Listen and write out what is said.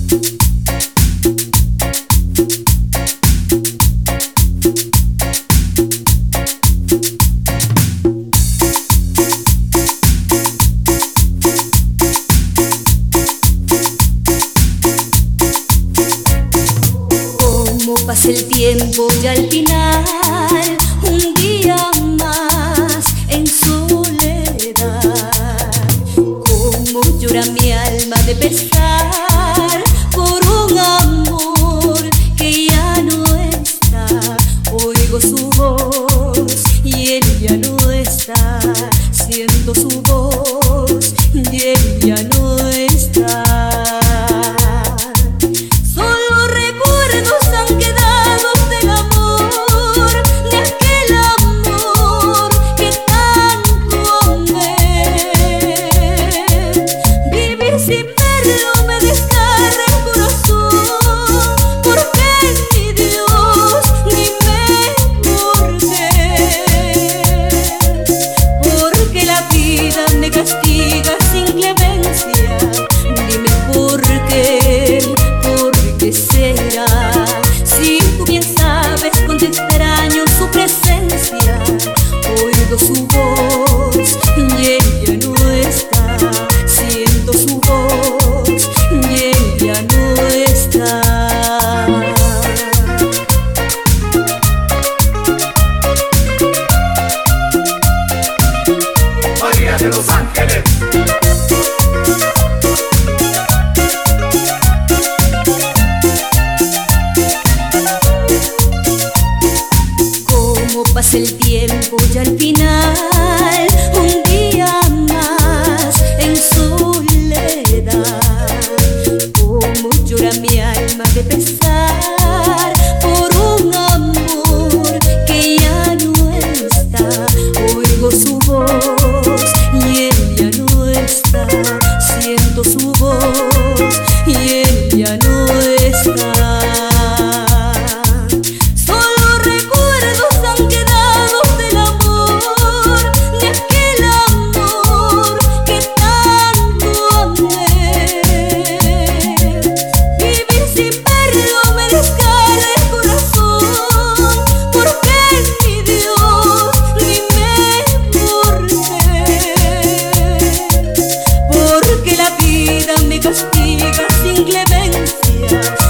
Pasa el tiempo y al final un día más en soledad. Cómo llora mi alma de pesar por un amor que ya no está. Oigo su voz y él ya no está. Siento su voz y él ya no está. Su voz y él ya no está. Siento su voz y él ya no está. María de Los Ángeles. Cómo pasa el tiempo y al final un día más en soledad. Cómo llora mi alma de pesar por un amor que ya no está. Oigo su voz y él ya no está. Siento su voz y él ya no está. Castiga sin clemencia.